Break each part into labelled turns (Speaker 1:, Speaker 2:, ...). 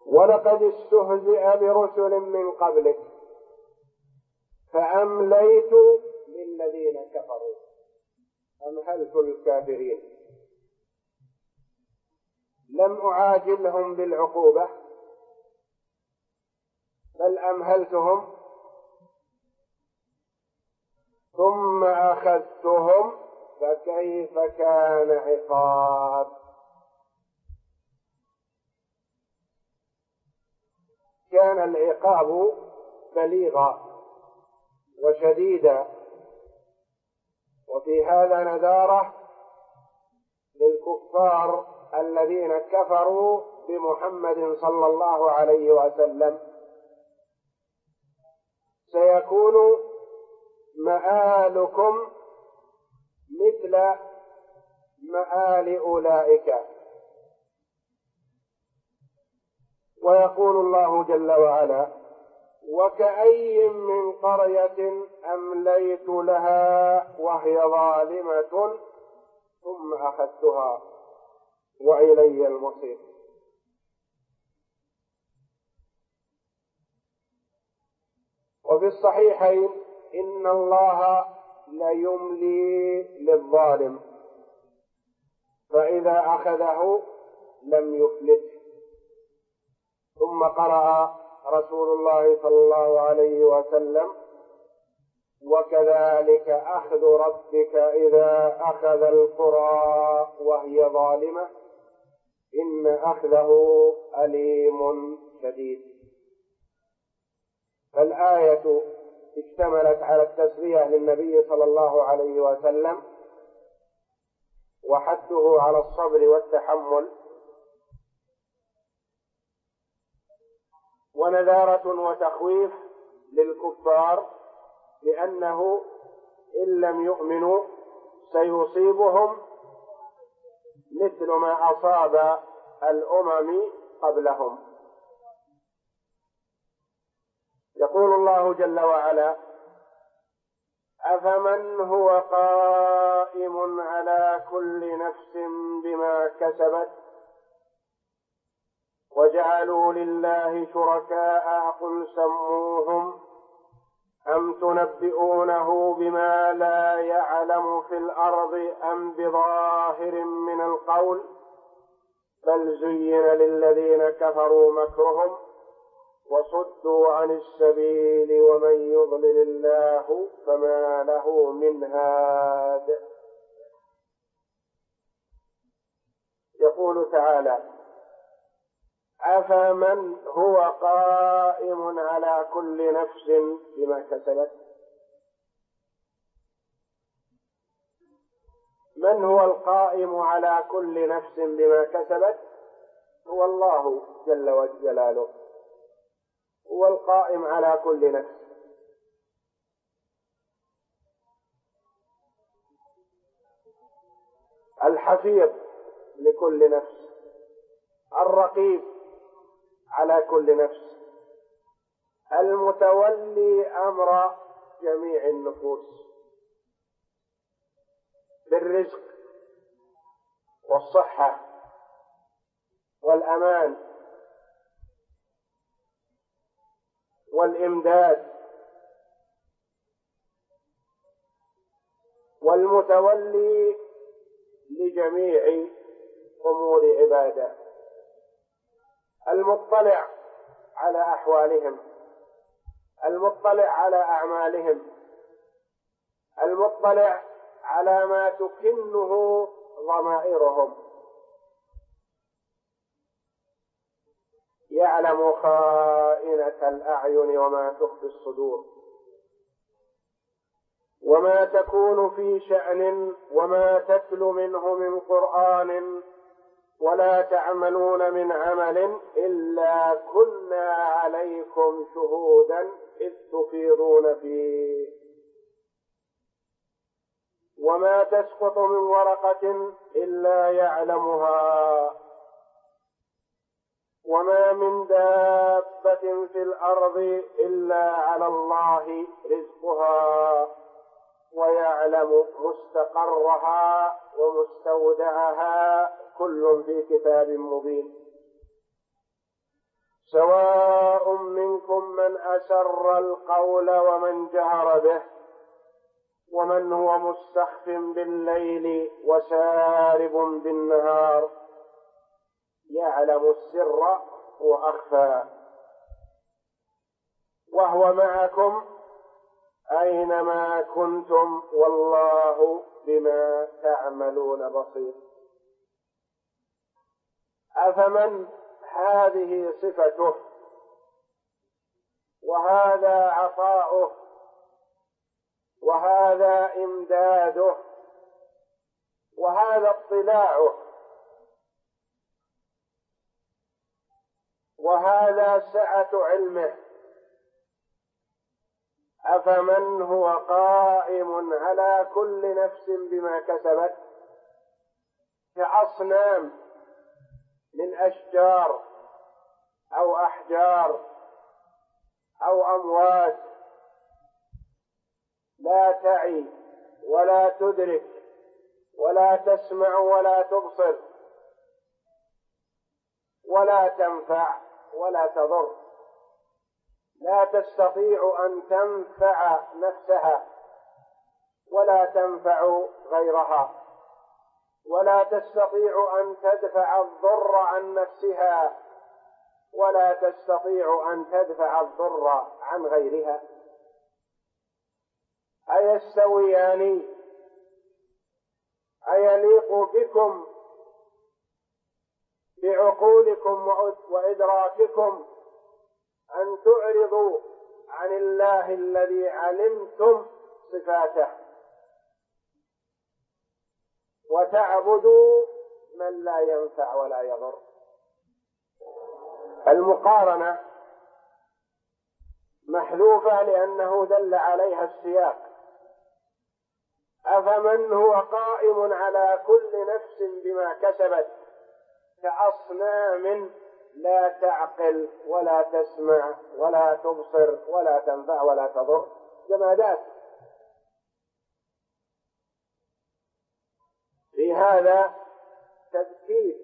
Speaker 1: ولقد استهزئ برسل من قبلك فأمليت للذين كفروا أمهلت الكافرين. لم أعاجلهم بالعقوبة بل أمهلتهم ثم أخذتهم فكيف كان عقاب. كان العقاب بليغا وشديدا، وفي هذا نذارة للكفار الذين كفروا بمحمد صلى الله عليه وسلم. سيكون مآلكم مثل مآل أولئك. ويقول الله جل وعلا: وكأي من قرية أمليت لها وهي ظالمة ثم أخذتها وإلي المصير. وفي الصحيحين: إن الله ليملي للظالم فإذا أخذه لم يفلته. ثم قرأ رسول الله صلى الله عليه وسلم: وكذلك أخذ ربك إذا أخذ القرى وهي ظالمة إن أخذه أليم شديد. فالآية اشتملت على التسلية للنبي صلى الله عليه وسلم وحثه على الصبر والتحمل، ونذارة وتخويف للكفار لأنه إن لم يؤمنوا سيصيبهم مثل ما أصاب الأمم قبلهم. يقول الله جل وعلا: أفمن هو قائم على كل نفس بما كسبت وجعلوا لله شركاء قل سموهم أم تنبئونه بما لا يعلم في الأرض أم بظاهر من القول بل زين للذين كفروا مكرهم وصدوا عن السبيل ومن يضلل الله فما له من هاد. يقول تعالى: أفمن هو قائم على كل نفس بما كسبت. من هو القائم على كل نفس بما كسبت؟ هو الله جل جلاله، هو القائم على كل نفس. الحفيظ لكل نفس، الرقيب على كل نفس، المتولي أمر جميع النفوس بالرزق والصحة والأمان والإمداد، والمتولي لجميع أمور عباده، المطلع على أحوالهم، المطلع على أعمالهم، المطلع على ما تكنه ضمائرهم، يعلم خائنة الأعين وما تخفي الصدور، وما تكون في شأن وما تتلو منه من قرآن ولا تعملون من عمل إلا كنا عليكم شهودا إذ تفيضون فيه، وما تسقط من ورقة إلا يعلمها، وما من دابة في الأرض إلا على الله رزقها ويعلم مستقرها ومستودعها كل في كتاب مبين. سواء منكم من أسر القول ومن جهر به ومن هو مستخف بالليل وسارب بالنهار يعلم السر وأخفى وهو معكم أينما كنتم والله بما تعملون بصير. أفمن هذه صفته وهذا عطاؤه وهذا إمداده وهذا اطلاعه وهذا سعة علمه، أفمن هو قائم على كل نفس بما كسبت كأصنام من أشجار أو أحجار أو أموات لا تعي ولا تدرك ولا تسمع ولا تبصر ولا تنفع ولا تضر، لا تستطيع أن تنفع نفسها ولا تنفع غيرها ولا تستطيع أن تدفع الضر عن نفسها ولا تستطيع أن تدفع الضر عن غيرها. أيستويان؟ أيليق بكم بعقولكم وإدراككم أن تعرضوا عن الله الذي علمتم صفاته وتعبدوا من لا ينفع ولا يضر؟ المقارنة محذوفة لأنه دل عليها السياق. أفمن هو قائم على كل نفس بما كسبت كأصنام لا تعقل ولا تسمع ولا تبصر ولا تنفع ولا تضر، جمادات. في هذا تذكير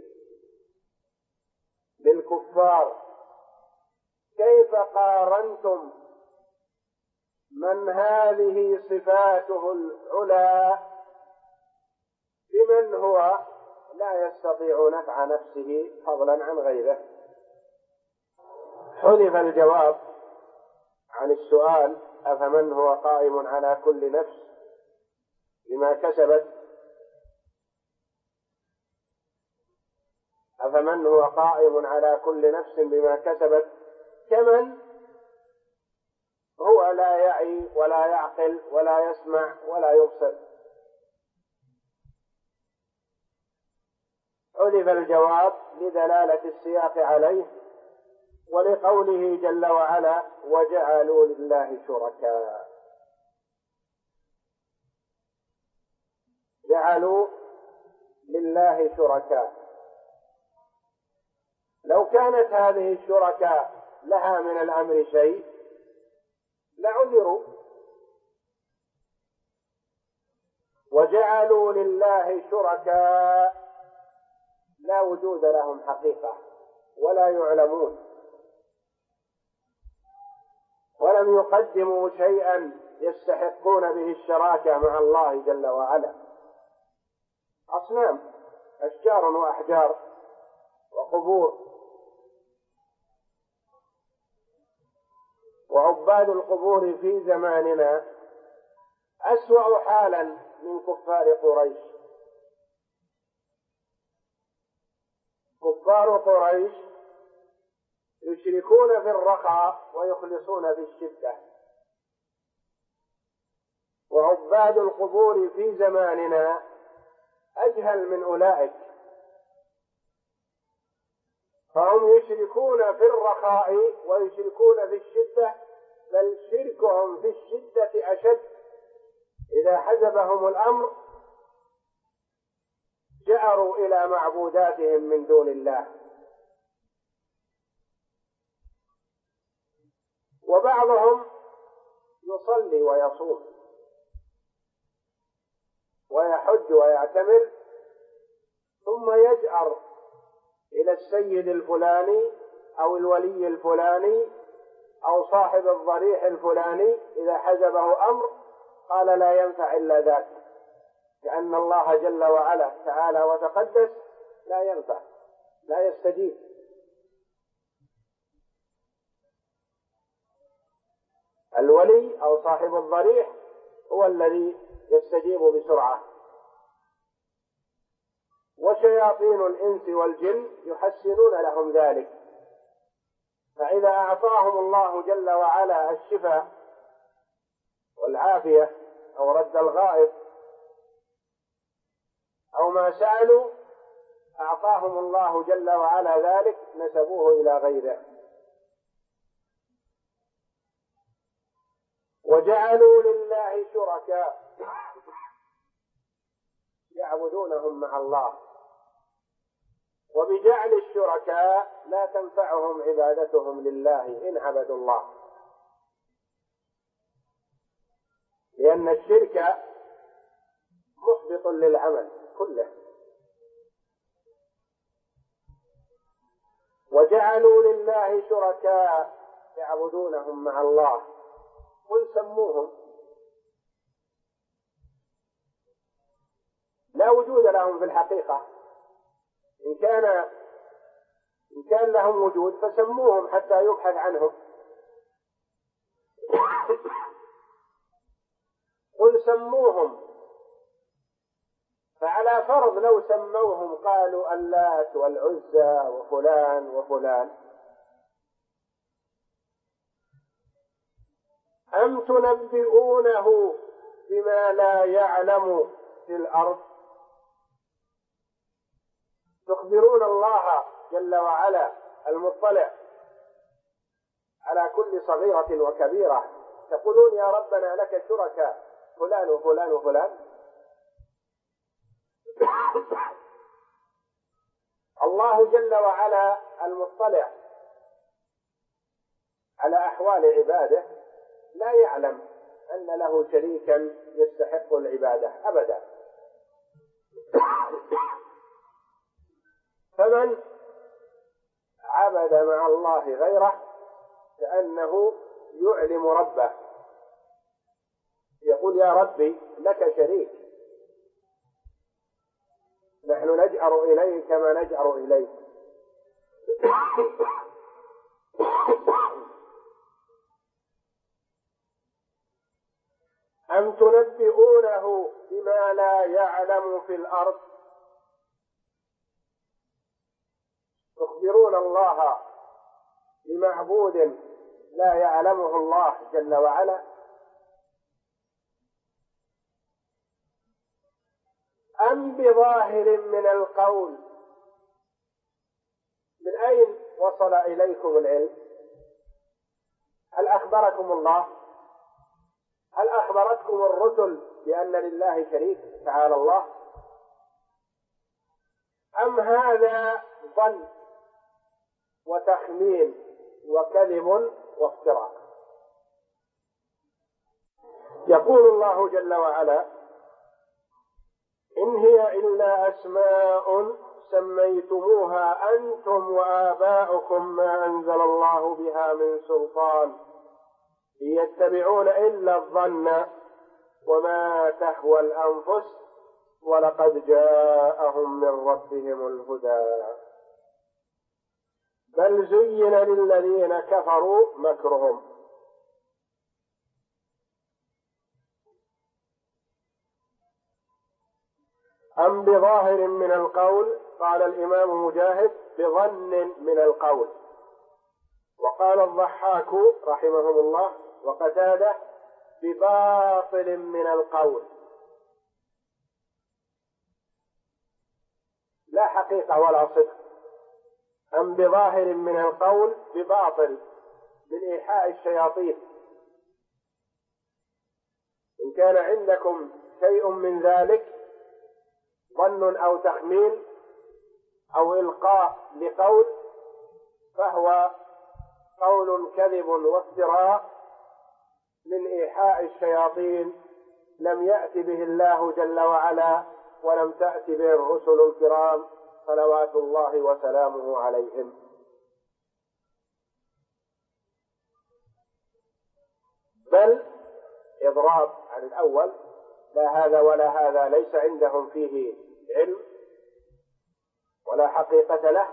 Speaker 1: للكفار، كيف قارنتم من هذه صفاته العلى بمن هو لا يستطيع نفع نفسه فضلا عن غيره؟ حذف الجواب عن السؤال أفمن هو قائم على كل نفس بما كسبت، أفمن هو قائم على كل نفس بما كسبت كمن هو لا يعي ولا يعقل ولا يسمع ولا يبصر. حذف الجواب لدلالة السياق عليه ولقوله جل وعلا وجعلوا لله شركاء. جعلوا لله شركاء، لو كانت هذه الشركاء لها من الأمر شيء لعذروا. وجعلوا لله شركاء لا وجود لهم حقيقة ولا يعلمون ولم يقدموا شيئا يستحقون به الشراكة مع الله جل وعلا. أصنام، أشجار وأحجار وقبور، وعباد القبور في زماننا أسوأ حالا من كفار قريش. كفار قريش يشركون في الرخاء ويخلصون في الشدة، وعباد القبور في زماننا أجهل من أولئك، فهم يشركون في الرخاء ويشركون في الشدة، بل شركهم في الشدة أشد. إذا حزبهم الأمر جأروا إلى معبوداتهم من دون الله. وبعضهم يصلي ويصوم ويحج ويعتمر ثم يجأر إلى السيد الفلاني أو الولي الفلاني أو صاحب الضريح الفلاني إذا حزبه أمر قال لا ينفع إلا ذاك، لأن الله جل وعلا تعالى وتقدس لا ينفع، لا يستجيب. الولي أو صاحب الضريح هو الذي يستجيب بسرعة. وشياطين الإنس والجن يحسنون لهم ذلك، فإذا أعطاهم الله جل وعلا الشفاء والعافية أو رد الغائب أو ما سألوا أعطاهم الله جل وعلا ذلك نسبوه إلى غيره. وجعلوا لله شركاء يعبدونهم مع الله، وبجعل الشركاء لا تنفعهم عبادتهم لله إن عبدوا الله، لأن الشرك محبط للعمل كله. وجعلوا لله شركاء يعبدونهم مع الله، قل سموهم، لا وجود لهم في الحقيقة. إن كان لهم وجود فسموهم حتى يبحث عنهم. قل سموهم، فعلى فرض لو سموهم قالوا اللات والعزى وفلان وفلان، أم تنبئونه بما لا يعلم في الأرض، تخبرون الله جل وعلا المطلع على كل صغيرة وكبيرة، تقولون يا ربنا لك شركاء فلان وفلان وفلان. الله جل وعلا المطلع على أحوال عباده لا يعلم أن له شريكا يستحق العبادة أبدا. فمن عبد مع الله غيره كأنه يعلم ربه، يقول يا ربي لك شريك، نحن نجأر إليه كما نجأر إليك. أم تنبئونه بما لا يعلم في الأرض، تخبرون الله بمعبود لا يعلمه الله جل وعلا. أم بظاهر من القول، من أين وصل إليكم العلم؟ هل أخبركم الله؟ هل أخبرتكم الرسل بأن لله شريك تعالى الله؟ أم هذا ظن وتخمين وكذب وافتراء؟ يقول الله جل وعلا إن هي إلا أسماء سميتموها أنتم وآباؤكم ما أنزل الله بها من سلطان إن يتبعون إلا الظن وما تهوى الأنفس ولقد جاءهم من ربهم الهدى بل زين للذين كفروا مكرهم. أم بظاهر من القول، قال الإمام مجاهد بظن من القول، وقال الضحاك رحمهم الله وقتادة بباطل من القول، لا حقيقة ولا صدق. أم بظاهر من القول بباطل من إيحاء الشياطين. إن كان عندكم شيء من ذلك ظن أو تخمين أو إلقاء لقول فهو قول كذب وافتراء من إيحاء الشياطين لم يأت به الله جل وعلا ولم تأت به الرسل الكرام صلوات الله وسلامه عليهم. بل إضراب عن الأول، لا هذا ولا هذا ليس عندهم فيه علم ولا حقيقة له،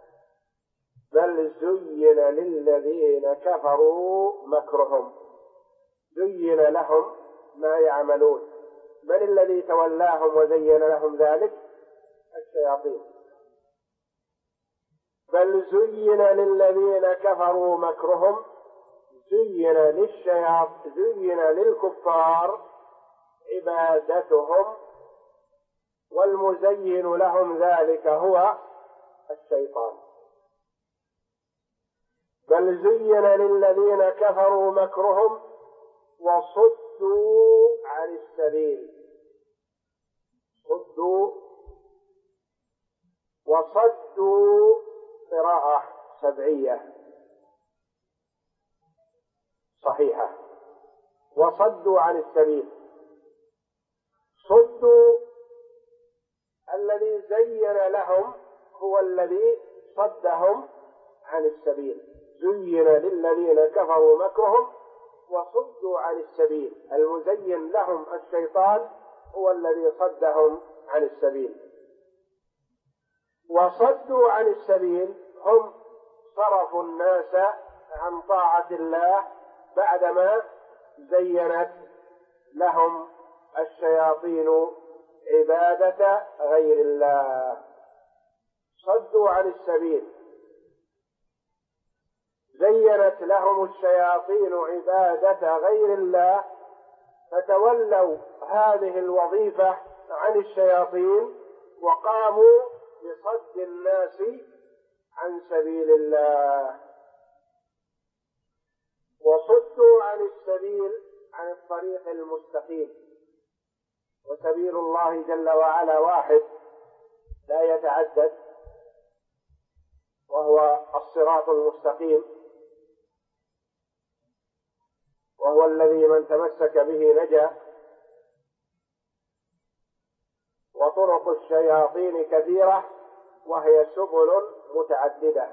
Speaker 1: بل زين للذين كفروا مكرهم، زين لهم ما يعملون. من الذي تولاهم وزين لهم ذلك؟ الشياطين. بل زين للذين كفروا مكرهم، زين للكفار عبادتهم، والمزين لهم ذلك هو الشيطان. بل زين للذين كفروا مكرهم وصدوا عن السبيل. وصدوا قراءة سبعية صحيحة، وصدوا عن السبيل. صدوا الذي زين لهم هو الذي صدهم عن السبيل. زين للذين كفروا مكرهم وصدوا عن السبيل، المزين لهم الشيطان هو الذي صدهم عن السبيل. وصدوا عن السبيل هم صرفوا الناس عن طاعة الله بعدما زينت لهم الشياطين عبادة غير الله. صدوا عن السبيل، زينت لهم الشياطين عبادة غير الله، فتولوا هذه الوظيفة عن الشياطين وقاموا بصد الناس عن سبيل الله. وصدوا عن السبيل، عن الطريق المستقيم. وسبيل الله جل وعلا واحد لا يتعدد، وهو الصراط المستقيم، وهو الذي من تمسك به نجا. وطرق الشياطين كثيرة وهي سبل متعددة.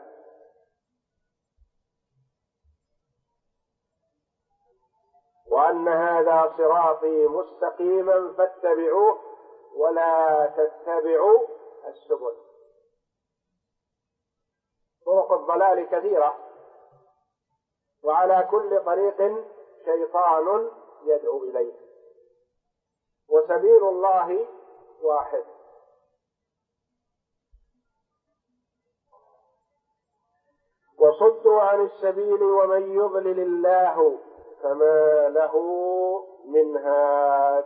Speaker 1: وأن هذا صراطي مستقيما فاتبعوه ولا تتبعوا السبل. طرق الضلال كثيرة، وعلى كل طريق شيطان يدعو إليه، وسبيل الله واحد. وصدوا عن السبيل ومن يضلل الله فما له من هاد.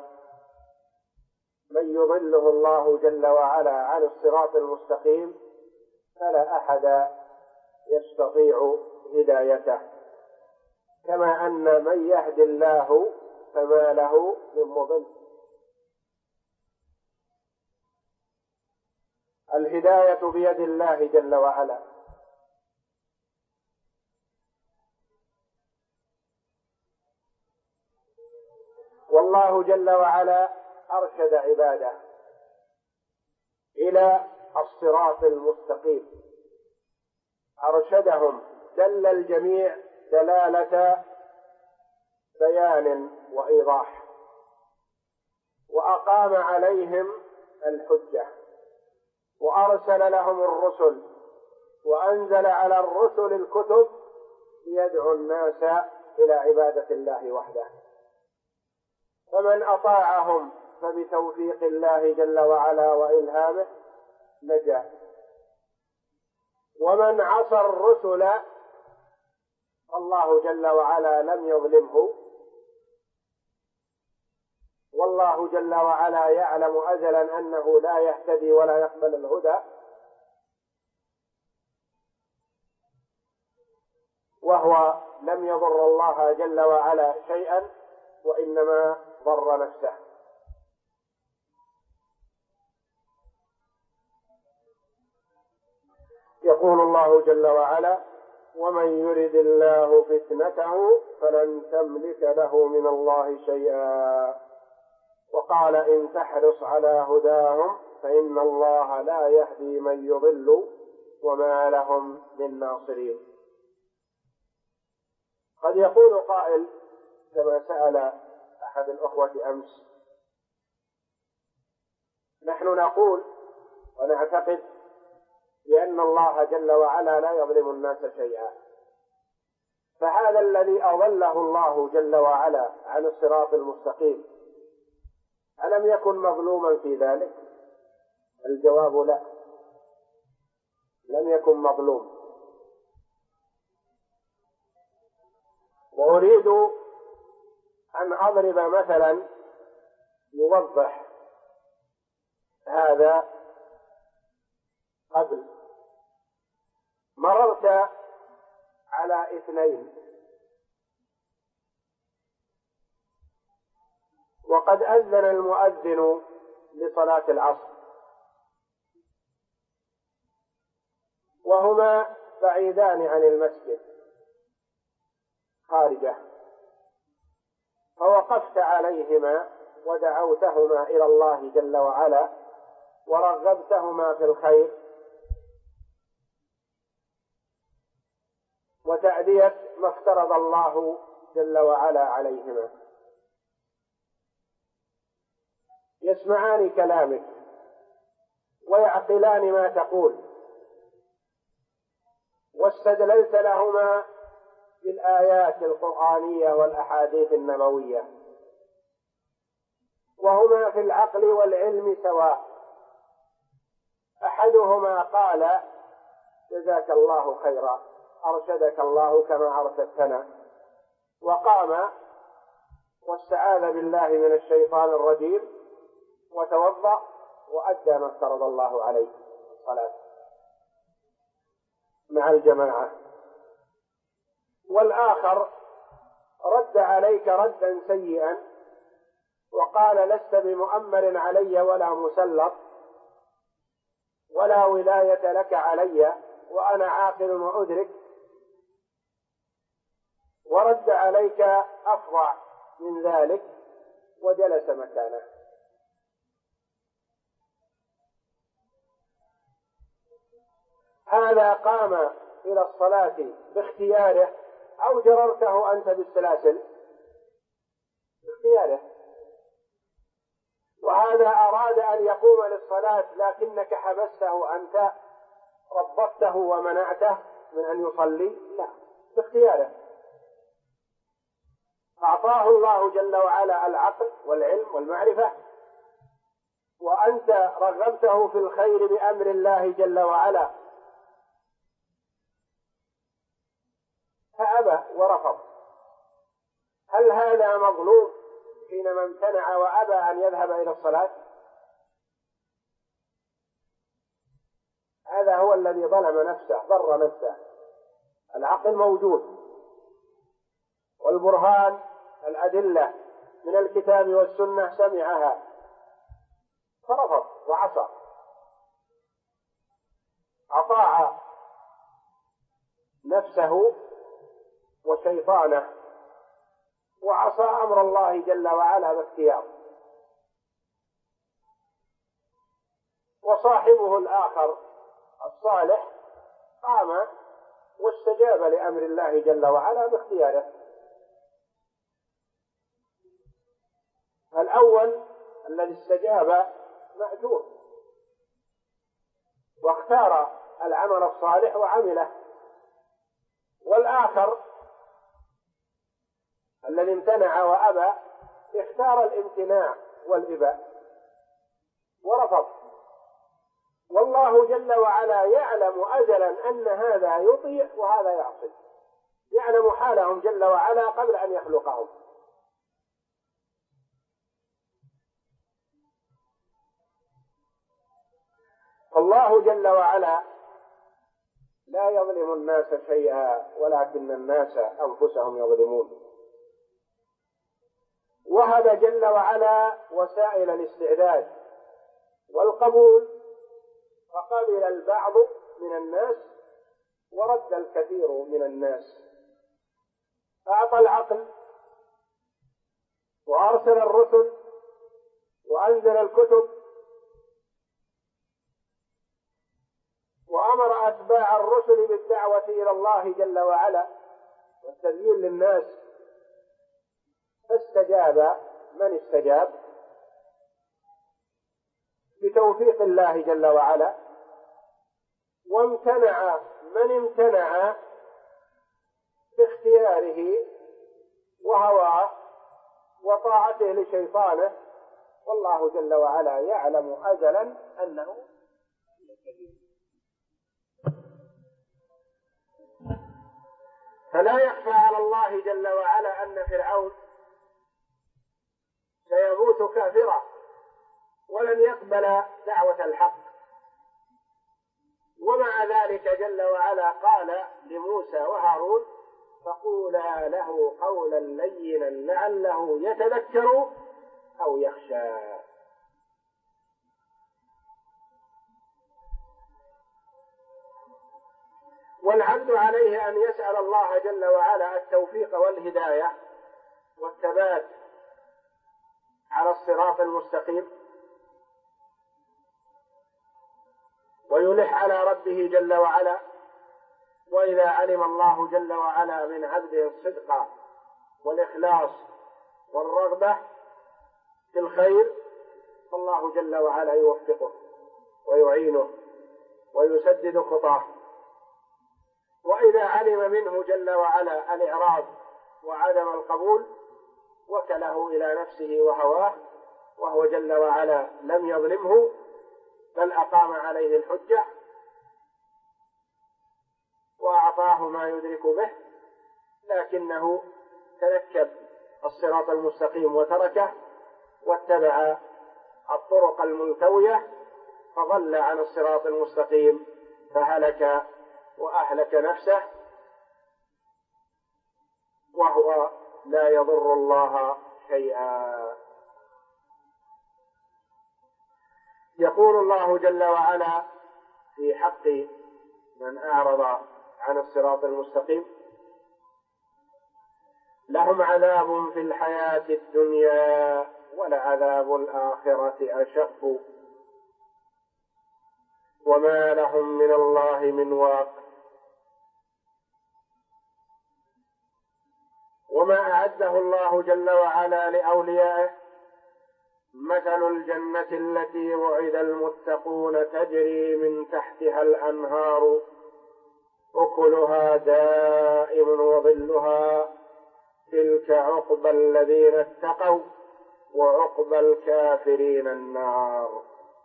Speaker 1: من يضله الله جل وعلا عن الصراط المستقيم فلا أحد يستطيع هدايته، كما أن من يهد الله فما له من مضل. الهداية بيد الله جل وعلا، والله جل وعلا أرشد عباده إلى الصراط المستقيم، أرشدهم، دل الجميع دلالة بيان وإيضاح، وأقام عليهم الحجة، وأرسل لهم الرسل، وأنزل على الرسل الكتب ليدعو الناس إلى عبادة الله وحده. فمن أطاعهم فبتوفيق الله جل وعلا وإلهامه نجا، ومن عصى الرسل الله جل وعلا لم يظلمه، والله جل وعلا يعلم أزلا أنه لا يهتدي ولا يقبل الهدى، وهو لم يضر الله جل وعلا شيئا، وإنما ضر نفسه. يقول الله جل وعلا: ومن يرد الله فتنته فلن تملك له من الله شيئا. وقال: إن تحرص على هداهم فإن الله لا يهدي من يضل وما لهم من ناصرين. قد يقول قائل: كما سأل أحد الأخوة أمس. نحن نقول ونعتقد بأن الله جل وعلا لا يظلم الناس شيئا، فهذا الذي أضله الله جل وعلا عن الصراط المستقيم ألم يكن مظلوما في ذلك؟ الجواب لا، لم يكن مظلوم. وأريد أن أضرب مثلا يوضح هذا. قبل مررت على اثنين وقد أذن المؤذن لصلاة العصر، وهما بعيدان عن المسجد خارجه، فوقفت عليهما ودعوتهما إلى الله جل وعلا ورغبتهما في الخير وتأدية ما افترض الله جل وعلا عليهما. يسمعان كلامك ويعقلان ما تقول، واستدللت لهما بالآيات القرآنية والأحاديث النبوية، وهما في العقل والعلم سواء. أحدهما قال: جزاك الله خيرا، أرشدك الله كما أرشدتنا، وقام واستعاذ بالله من الشيطان الرجيم وتوضأ وأدى ما افترض الله عليه الصلاة مع الجماعة. والآخر رد عليك ردا سيئا وقال: لست بمؤمر علي ولا مسلط ولا ولاية لك علي وأنا عاقل وأدرك، ورد عليك أفظع من ذلك وجلس مكانه. هذا قام إلى الصلاة باختياره أو جررته أنت بالسلاسل؟ باختياره. وهذا أراد أن يقوم للصلاة لكنك حبسته أنت، ربطته ومنعته من أن يصلي؟ لا، باختياره. أعطاه الله جل وعلا العقل والعلم والمعرفة، وأنت رغبته في الخير بأمر الله جل وعلا فأبى ورفض. هل هذا مظلوم حينما امتنع وأبى أن يذهب إلى الصلاة؟ هذا هو الذي ظلم نفسه، ضر نفسه. العقل موجود والبرهان الأدلة من الكتاب والسنة سمعها فرفض وعصى، أطاع نفسه وشيطانه وعصى أمر الله جل وعلا باختياره. وصاحبه الآخر الصالح قام واستجاب لأمر الله جل وعلا باختياره. الأول الذي استجاب مأجور واختار العمل الصالح وعمله، والآخر الذي امتنع وأبى اختار الامتناع والإباء ورفض. والله جل وعلا يعلم أزلا أن هذا يطيع وهذا يعصي، يعلم حالهم جل وعلا قبل أن يخلقهم. فالله جل وعلا لا يظلم الناس شيئا ولكن الناس أنفسهم يظلمون. وهب جل وعلا وسائل الاستعداد والقبول، فقبل البعض من الناس ورد الكثير من الناس. أعطى العقل وأرسل الرسل وأنزل الكتب وأمر أتباع الرسل بالدعوة إلى الله جل وعلا والتبيين للناس، فاستجاب من استجاب بتوفيق الله جل وعلا، وامتنع من امتنع باختياره وهواه وطاعته لشيطانه، والله جل وعلا يعلم أزلا أنه فلا يخفى على الله جل وعلا أن فرعون سيموت كافرا ولن يقبل دعوة الحق، ومع ذلك جل وعلا قال لموسى وهارون: فقولا له قولا لينا لعله يتذكر أو يخشى. والعبد عليه أن يسأل الله جل وعلا التوفيق والهداية والثبات على الصراط المستقيم، ويلح على ربه جل وعلا. وإذا علم الله جل وعلا من عبده الصدق والإخلاص والرغبة في الخير فالله جل وعلا يوفقه ويعينه ويسدد خطاه. وإذا علم منه جل وعلا الإعراض وعدم القبول وكله إلى نفسه وهواه، وهو جل وعلا لم يظلمه بل أقام عليه الحجة وأعطاه ما يدرك به، لكنه تنكب الصراط المستقيم وتركه واتبع الطرق الملتوية فضل عن الصراط المستقيم فهلك وأهلك نفسه، وهو لا يضر الله شيئا. يقول الله جل وعلا في حق من أعرض عن الصراط المستقيم: لهم عذاب في الحياة الدنيا ولعذاب الآخرة أشق وما لهم من الله من واق. وما أعده الله جل وعلا لأوليائه: مثل الجنة التي وعد المتقون تجري من تحتها الأنهار أكلها دائم وظلها تلك عقبى الذين اتقوا وعقبى الكافرين النار.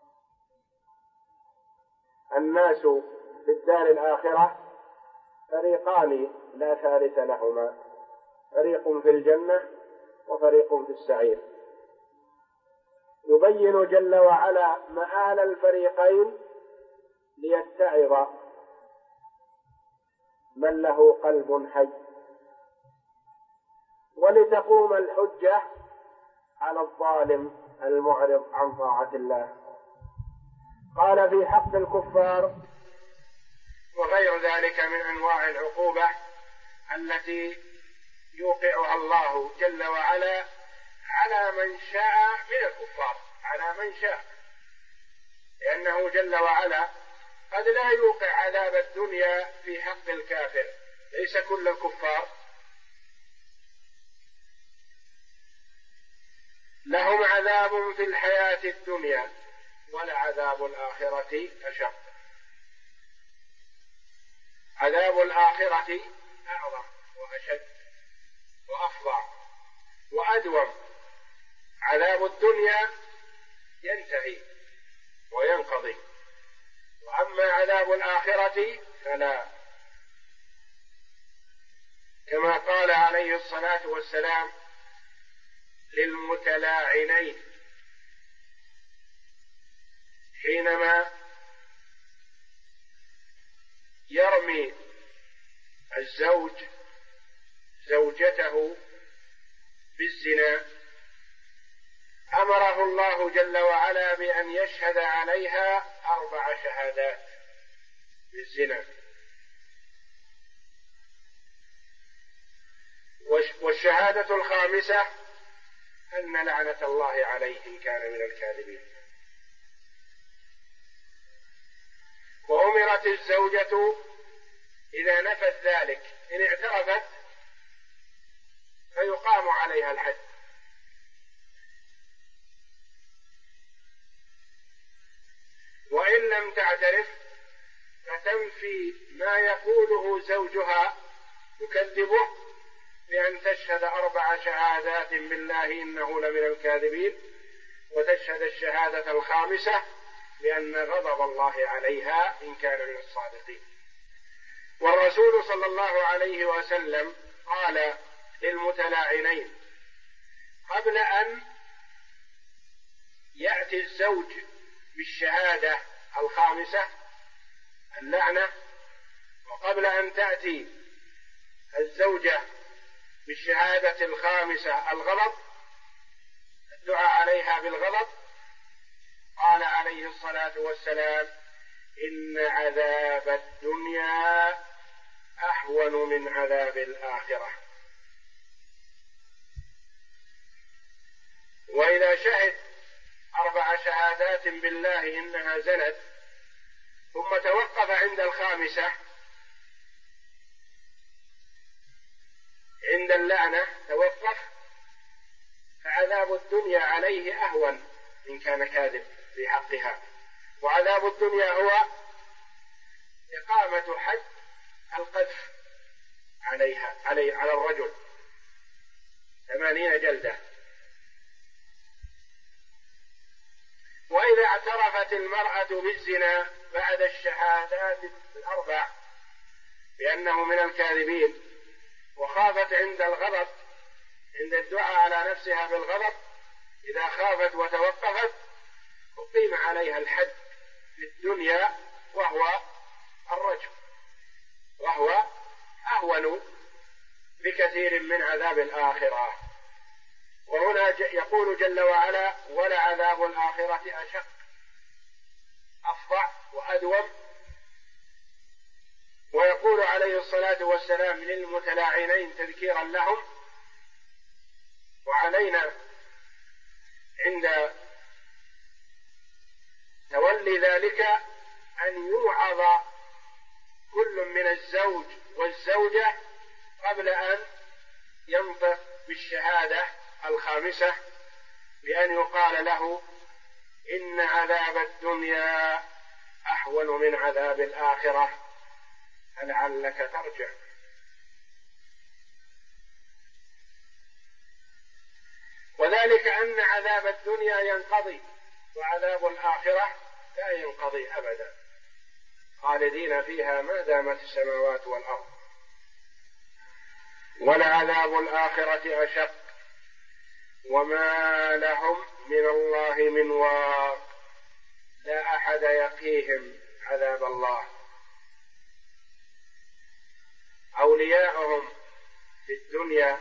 Speaker 1: الناس في الدار الآخرة فريقان لا ثالث لهما: فريق في الجنة وفريق في السعير. يبين جل وعلا مآل الفريقين ليتعظ من له قلب حي، ولتقوم الحجة على الظالم المعرض عن طاعة الله. قال في حق الكفار وغير ذلك من أنواع العقوبة التي يوقعها الله جل وعلا على من شاء من الكفار، على من شاء، لأنه جل وعلا قد لا يوقع عذاب الدنيا في حق الكافر، ليس كل الكفار. لهم عذاب في الحياة الدنيا ولعذاب الآخرة أشق. عذاب الآخرة أعظم وأشد وأفظع وأدوم. عذاب الدنيا ينتهي وينقضي، وأما عذاب الآخرة فلا، كما قال عليه الصلاة والسلام للمتلاعنين حينما يرمي الزوج زوجته بالزنا: أمره الله جل وعلا بأن يشهد عليها 4 شهادات بالزنا، والشهادة الخامسة أن لعنة الله عليه إن كان من الكاذبين. وأمرت الزوجة إذا نفت ذلك إن اعترفت فيقام عليها الحد يكذبه بأن تشهد 4 شهادات بالله إنه لمن الكاذبين، وتشهد الشهادة الخامسة بأن غضب الله عليها إن كان من الصادقين. والرسول صلى الله عليه وسلم قال للمتلاعنين قبل أن يأتي الزوج بالشهادة الخامسة اللعنة، وقبل أن تأتي الزوجة بالشهادة الخامسة الغضب، الدعاء عليها بالغضب، قال عليه الصلاة والسلام إن عذاب الدنيا أهون من عذاب الآخرة. وإذا شهد 4 شهادات بالله إنها زنت ثم توقف عند الخامسة عند اللعنة، توقف، فعذاب الدنيا عليه أهون إن كان كاذب في حقها. وعذاب الدنيا هو إقامة حد القذف عليها على الرجل 80 جلدة. وإذا اعترفت المرأة بالزنا بعد الشهادات 4 بأنه من الكاذبين، وخافت عند الغضب، عند الدعاء على نفسها بالغضب، إذا خافت وتوقفت أقيم عليها الحد في الدنيا وهو الرجم، وهو أهون بكثير من عذاب الآخرة. وهنا يقول جل وعلا ولعذاب الآخرة أشق، أفظع وأدوم. ويقول عليه الصلاة والسلام للمتلاعنين تذكيرا لهم: وعلينا عند تولي ذلك أن يوعظ كل من الزوج والزوجة قبل أن ينطق بالشهادة الخامسة، بأن يقال له إن عذاب الدنيا أهون من عذاب الآخرة فلعلك ترجع. وذلك أن عذاب الدنيا ينقضي، وعذاب الآخرة لا ينقضي أبدا، خالدين فيها ما دامت السماوات والأرض. ولعذاب الآخرة أشق وما لهم من الله من واق، لا أحد يقيهم عذاب الله. أولياءهم في الدنيا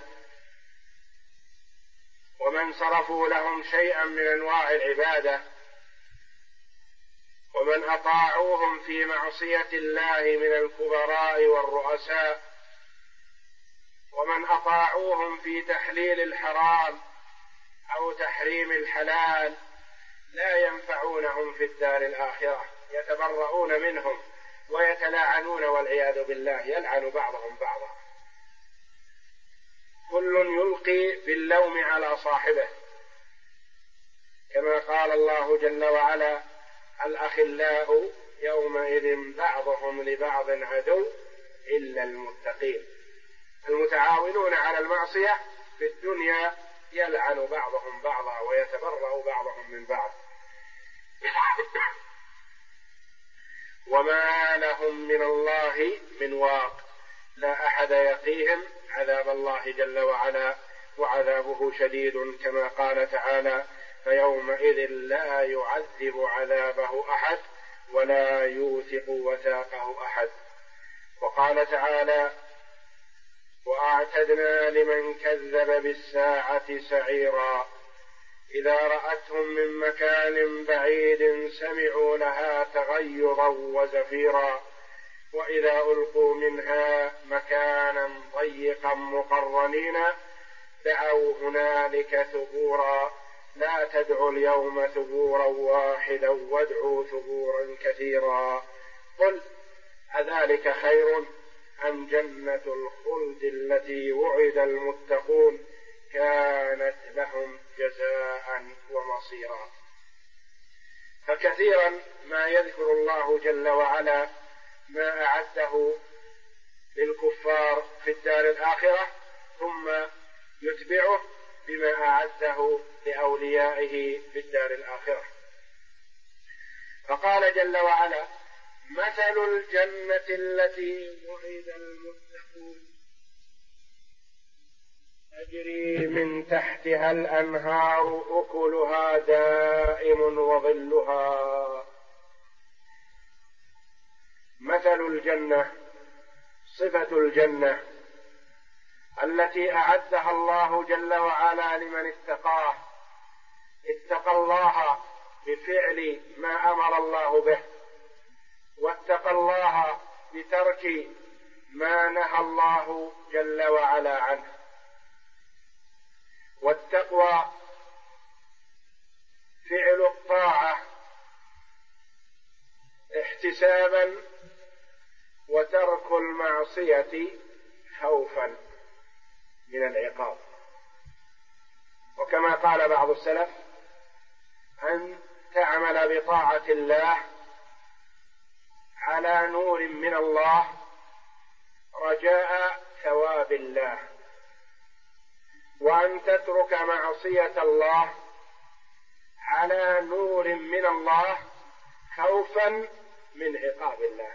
Speaker 1: ومن صرفوا لهم شيئا من أنواع العبادة، ومن أطاعوهم في معصية الله من الكبراء والرؤساء، ومن أطاعوهم في تحليل الحرام أو تحريم الحلال، لا ينفعونهم في الدار الآخرة، يتبرؤون منهم ويتلاعنون والعياذ بالله، يلعن بعضهم بعضا. كل يلقي باللوم على صاحبه، كما قال الله جل وعلا: الأخلاء يومئذ بعضهم لبعض عدو إلا المتقين. المتعاونون على المعصية في الدنيا يلعن بعضهم بعضا ويتبرأ بعضهم من بعض. وما لهم من الله من واق، لا أحد يقيهم عذاب الله جل وعلا، وعذابه شديد، كما قال تعالى: فيومئذ لا يعذب عذابه أحد ولا يوثق وثاقه أحد. وقال تعالى: وأعتدنا لمن كذب بالساعة سعيرا إذا رأتهم من مكان بعيد سمعوا لها تغيظا وزفيرا وإذا ألقوا منها مكانا ضيقا مقرنين دعوا هنالك ثبورا لا تدعوا اليوم ثبورا واحدا وادعوا ثبورا كثيرا قل أذلك خير أم جنة الخلد التي وعد المتقون كانت لهم جزاء ومصيرا. فكثيرا ما يذكر الله جل وعلا ما أعده للكفار في الدار الآخرة، ثم يتبعه بما أعده لأوليائه في الدار الآخرة. فقال جل وعلا: مثل الجنة التي وعد المتقون تجري من تحتها الأنهار أكلها دائم وظلها. مثل الجنة، صفة الجنة التي أعدها الله جل وعلا لمن اتقاه، اتقى الله بفعل ما أمر الله به، واتقى الله بترك ما نهى الله جل وعلا عنه. والتقوى فعل الطاعة احتسابا، وترك المعصية خوفا من العقاب. وكما قال بعض السلف: أن تعمل بطاعة الله على نور من الله رجاء ثواب الله، وأن تترك معصية الله على نور من الله خوفا من عقاب الله.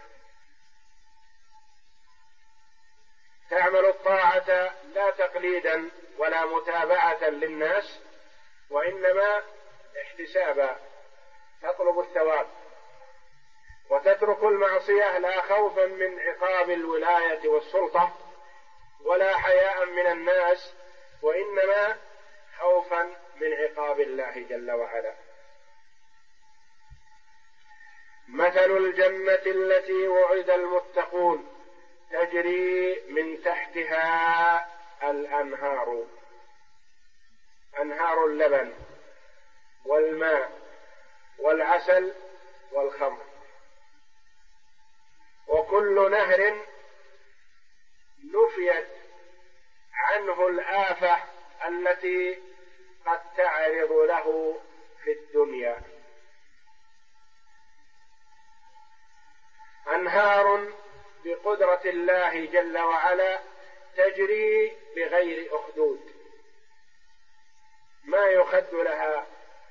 Speaker 1: تعمل الطاعة لا تقليدا ولا متابعة للناس، وإنما احتسابا، تطلب الثواب. وتترك المعصية لا خوفا من عقاب الولاية والسلطة، ولا حياء من الناس، وإنما خوفا من عقاب الله جل وعلا. مثل الجنة التي وعد المتقون تجري من تحتها الأنهار، أنهار اللبن والماء والعسل والخمر، وكل نهر نفيت عنه الآفة التي قد تعرض له في الدنيا. أنهار بقدرة الله جل وعلا تجري بغير أخدود، ما يخد لها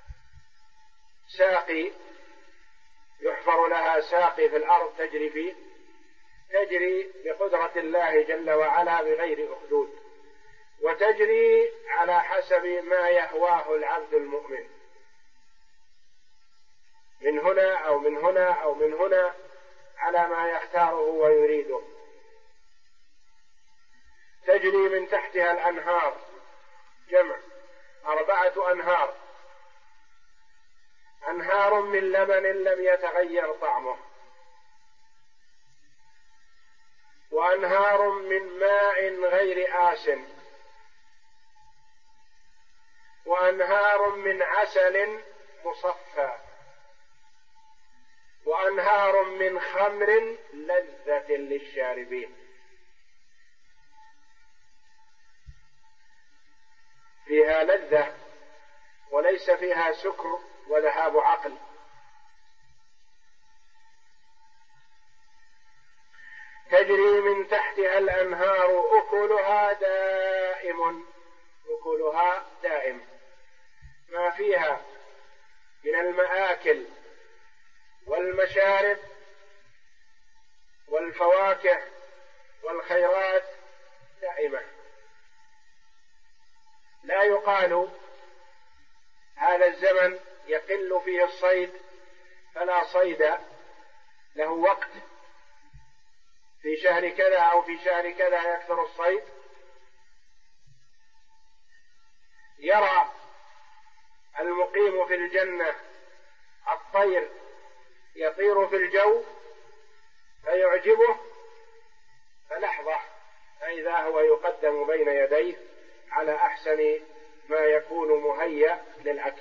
Speaker 1: ساقي، يحفر لها ساقي في الأرض تجري فيه، تجري بقدرة الله جل وعلا بغير أخدود، وتجري على حسب ما يهواه العبد المؤمن، من هنا أو من هنا أو من هنا، على ما يختاره ويريده. تجري من تحتها الأنهار، جمع 4 أنهار: أنهار من لبن لم يتغير طعمه، وأنهار من ماء غير آسن، وأنهار من عسل مصفى، وأنهار من خمر لذة للشاربين. فيها لذة وليس فيها سكر وذهاب عقل. تجري من تحتها الأنهار أكلها دائم، أكلها دائم، ما فيها من المآكل والمشارب والفواكه والخيرات دائمة. لا يقال هذا الزمن يقل فيه الصيد فلا صيد، له وقت، في شهر كذا أو في شهر كذا يكثر الصيد. يرى المقيم في الجنة الطير يطير في الجو فيعجبه، فلحظة فإذا هو يقدم بين يديه على أحسن ما يكون مهيأ للأكل.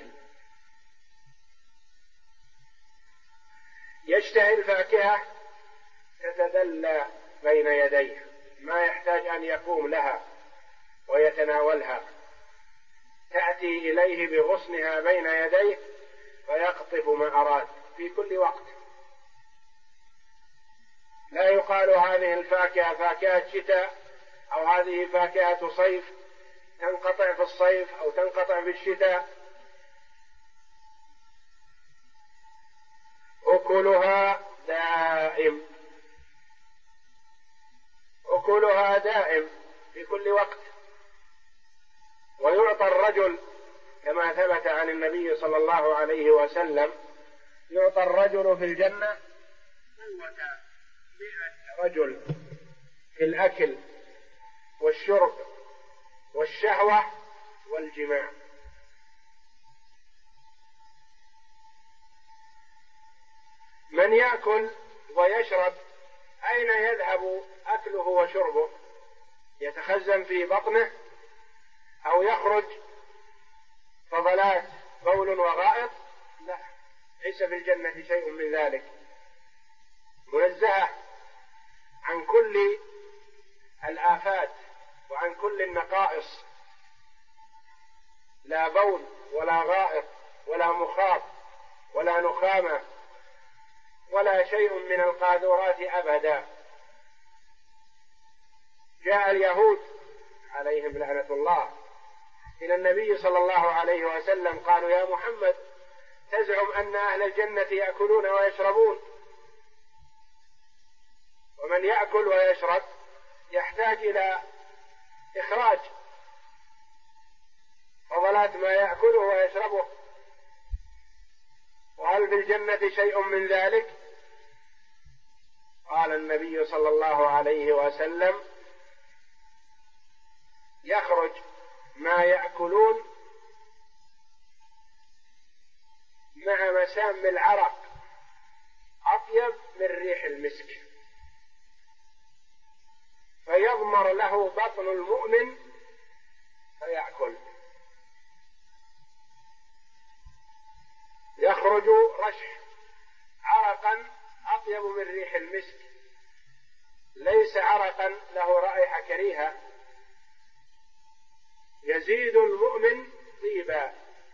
Speaker 1: يشتهي الفاكهة تتدلى بين يديه، ما يحتاج أن يقوم لها ويتناولها، تأتي إليه بغصنها بين يديه فيقطف ما أراد في كل وقت. لا يقال هذه الفاكهة فاكهة شتاء أو هذه فاكهة صيف تنقطع في الصيف أو تنقطع في الشتاء. أكلها دائم، أكلها دائم في كل وقت. ويعطى الرجل كما ثبت عن النبي صلى الله عليه وسلم، يعطى الرجل في الجنة قوة 100 رجل في الأكل والشرب والشهوة والجماع. من يأكل ويشرب أين يذهب أكله وشربه؟ يتخزن في بطنه أو يخرج فضلات بول وغائط؟ لا، ليس في الجنة شيء من ذلك، منزهة عن كل الآفات وعن كل النقائص، لا بول ولا غائط ولا مخاط ولا نخامة ولا شيء من القاذورات أبدا. جاء اليهود عليهم لعنة الله إلى النبي صلى الله عليه وسلم قالوا: يا محمد، تزعم أن أهل الجنة يأكلون ويشربون، ومن يأكل ويشرب يحتاج إلى إخراج فضلات ما يأكله ويشربه، وهل في الجنة شيء من ذلك؟ قال النبي صلى الله عليه وسلم: يخرج ما يأكلون مع مسام العرق أطيب من ريح المسك، فيضمر له بطن المؤمن فيأكل. يخرج رشح عرقا أطيب من ريح المسك، ليس عرقا له رائحة كريهة، يزيد المؤمن طيبا.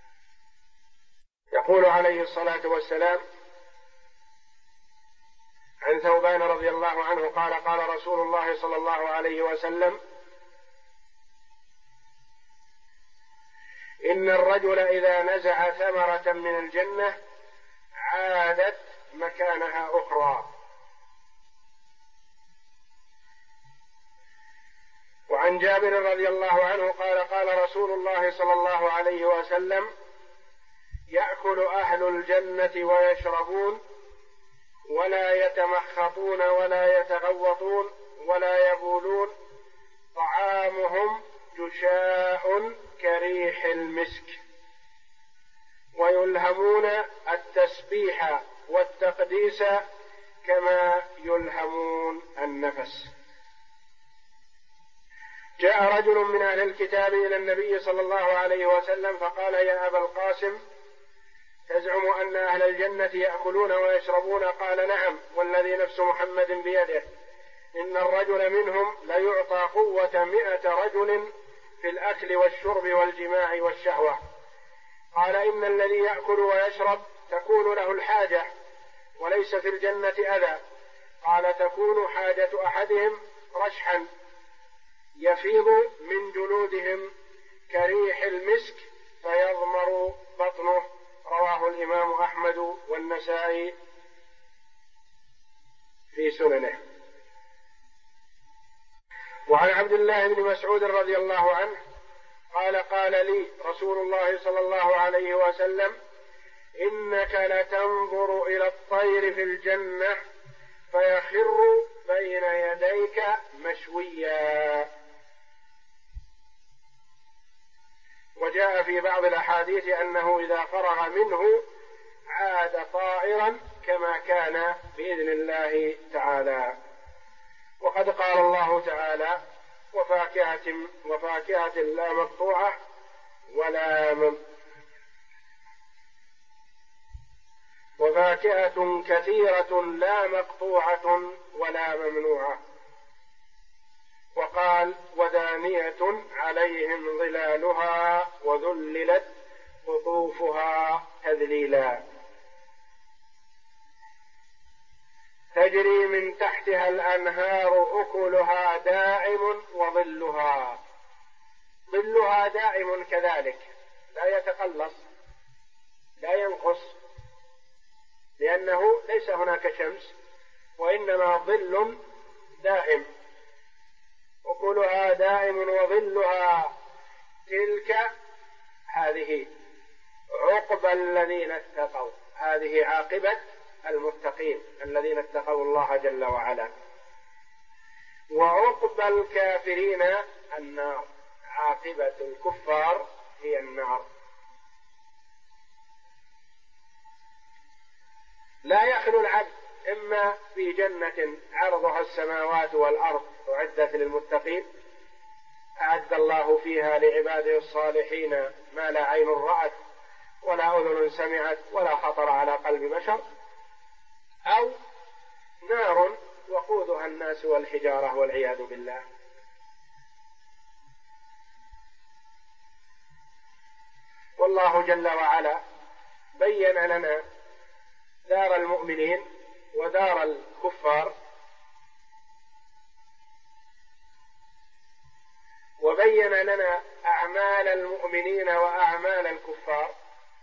Speaker 1: يقول عليه الصلاة والسلام عن ثوبان رضي الله عنه قال: قال رسول الله صلى الله عليه وسلم: إن الرجل إذا نزع ثمرة من الجنة عادت مكانها أخرى. وعن جابر رضي الله عنه قال: قال رسول الله صلى الله عليه وسلم: يأكل أهل الجنة ويشربون ولا يتمخطون ولا يتغوطون ولا يبولون، طعامهم جشاء كريح المسك، ويلهمون التسبيح والتقديس كما يلهمون النفس. جاء رجل من أهل الكتاب إلى النبي صلى الله عليه وسلم فقال: يا أبا القاسم، تزعم أن أهل الجنة يأكلون ويشربون؟ قال: نعم، والذي نفس محمد بيده، إن الرجل منهم ليعطى قوة 100 رجل في الأكل والشرب والجماع والشهوة. قال: إن الذي يأكل ويشرب تكون له الحاجة وليس في الجنة أذى. قال: تكون حاجة أحدهم رشحا يفيض من جلودهم كريح المسك فيضمر بطنه. رواه الإمام أحمد والنسائي في سننه. وعن عبد الله بن مسعود رضي الله عنه قال: قال لي رسول الله صلى الله عليه وسلم: إنك لتنظر إلى الطير في الجنة فيخر بين يديك مشويا. وجاء في بعض الأحاديث أنه إذا فرغ منه عاد طائرا كما كان بإذن الله تعالى. وقد قال الله تعالى: وفاكهة لا مقطوعة وفاكهة كثيرة لا مقطوعة ولا ممنوعة. وقال: ودانية عليهم ظلالها وذللت قطوفها تذليلا. تجري من تحتها الأنهار أكلها دائم وظلها. ظلها دائم كذلك، لا يتقلص لا ينقص، لأنه ليس هناك شمس وإنما ظل دائم. أكلها دائم وظلها تلك هذه عقبى الذين اتقوا، هذه عاقبة المتقين الذين اتقوا الله جل وعلا. وعقبى الكافرين النار، عاقبة الكفار هي النار. لا يخلو العبد إما في جنة عرضها السماوات والأرض أعدت للمتقين، أعد الله فيها لعباده الصالحين ما لا عين رأت ولا أذن سمعت ولا خطر على قلب بشر، أو نار وقودها الناس والحجارة والعياذ بالله. والله جل وعلا بين لنا دار المؤمنين ودار الكفار، وبين لنا أعمال المؤمنين وأعمال الكفار.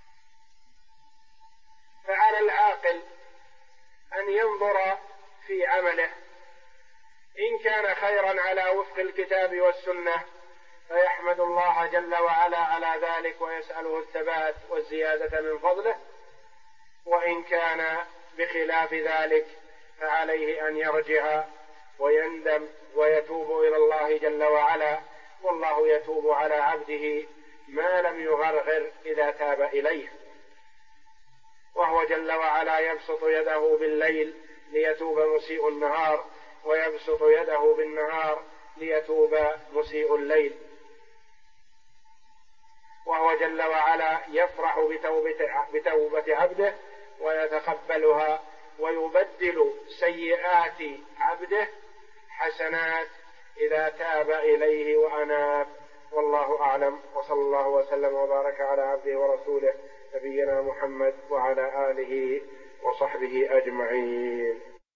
Speaker 1: فعلى العاقل أن ينظر في عمله، إن كان خيرا على وفق الكتاب والسنة فيحمد الله جل وعلا على ذلك ويسأله الثبات والزيادة من فضله، وإن كان بخلاف ذلك فعليه أن يرجع ويندم ويتوب إلى الله جل وعلا، والله يتوب على عبده ما لم يغرغر إذا تاب إليه. وهو جل وعلا يبسط يده بالليل ليتوب مسيء النهار، ويبسط يده بالنهار ليتوب مسيء الليل. وهو جل وعلا يفرح بتوبة عبده ويتقبلها، ويبدل سيئات عبده حسنات إذا تاب إليه وأناب. والله أعلم، وصلى الله وسلم وبارك على عبده ورسوله نبينا محمد وعلى آله وصحبه أجمعين.